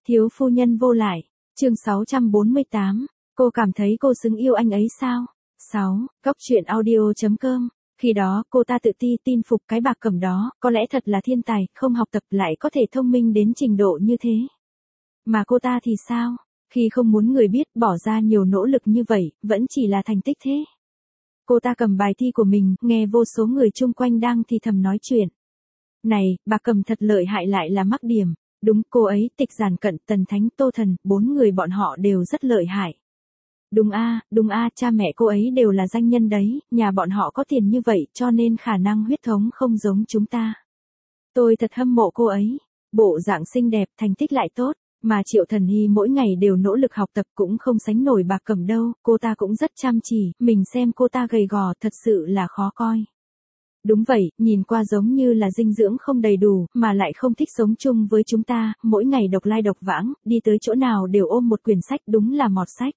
Thiếu phu nhân vô lại, chương 648, cô cảm thấy cô xứng yêu anh ấy sao? 6. Góc truyện audio.com. Khi đó, cô ta tự tin phục cái Bạc Cẩm đó, có lẽ thật là thiên tài, không học tập lại có thể thông minh đến trình độ như thế. Mà cô ta thì sao? Khi không muốn người biết, bỏ ra nhiều nỗ lực như vậy, vẫn chỉ là thành tích thế. Cô ta cầm bài thi của mình, nghe vô số người chung quanh đang thì thầm nói chuyện. Này, Bạc Cẩm thật lợi hại lại là mắc điểm. Đúng, cô ấy, Tịch Giản Cận, Tần Thánh, Tô Thần, 4 người bọn họ đều rất lợi hại. Đúng a, cha mẹ cô ấy đều là danh nhân đấy, nhà bọn họ có tiền như vậy cho nên khả năng huyết thống không giống chúng ta. Tôi thật hâm mộ cô ấy, bộ dạng xinh đẹp, thành tích lại tốt, mà Triệu Thần Hy mỗi ngày đều nỗ lực học tập cũng không sánh nổi Bạc Cẩm đâu, cô ta cũng rất chăm chỉ, mình xem cô ta gầy gò thật sự là khó coi. Đúng vậy, nhìn qua giống như là dinh dưỡng không đầy đủ, mà lại không thích sống chung với chúng ta, mỗi ngày độc lai độc vãng, đi tới chỗ nào đều ôm một quyển sách, đúng là mọt sách.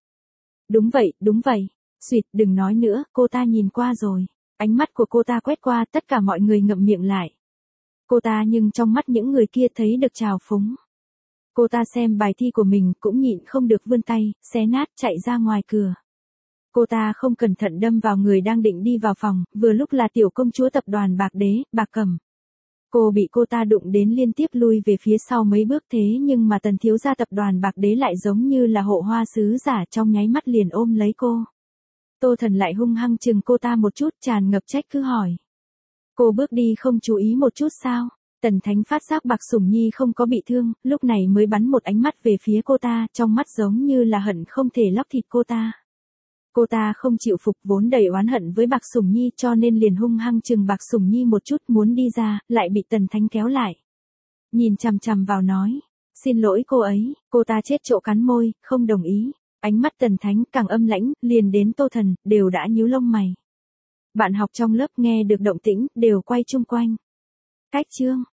Đúng vậy. Xuyệt, đừng nói nữa, cô ta nhìn qua rồi. Ánh mắt của cô ta quét qua, tất cả mọi người ngậm miệng lại. Cô ta nhưng trong mắt những người kia thấy được trào phúng. Cô ta xem bài thi của mình cũng nhịn không được vươn tay, xé nát chạy ra ngoài cửa. Cô ta không cẩn thận đâm vào người đang định đi vào phòng, vừa lúc là tiểu công chúa tập đoàn Bạc Đế, Bạc Cẩm. Cô bị cô ta đụng đến liên tiếp lui về phía sau mấy bước thế nhưng mà Tần thiếu gia tập đoàn Bạc Đế lại giống như là hộ hoa sứ giả trong nháy mắt liền ôm lấy cô. Tô Thần lại hung hăng chừng cô ta một chút tràn ngập trách cứ hỏi. Cô bước đi không chú ý một chút sao? Tần Thánh phát giác Bạc Sủng Nhi không có bị thương, lúc này mới bắn một ánh mắt về phía cô ta, trong mắt giống như là hận không thể lóc thịt cô ta. Cô ta không chịu phục vốn đầy oán hận với Bạc Sủng Nhi cho nên liền hung hăng chừng Bạc Sủng Nhi một chút muốn đi ra, lại bị Tần Thánh kéo lại. Nhìn chằm chằm vào nói, xin lỗi cô ấy, cô ta chết chỗ cắn môi, không đồng ý. Ánh mắt Tần Thánh càng âm lãnh, liền đến Tô Thần, đều đã nhíu lông mày. Bạn học trong lớp nghe được động tĩnh, đều quay chung quanh. Cách chương.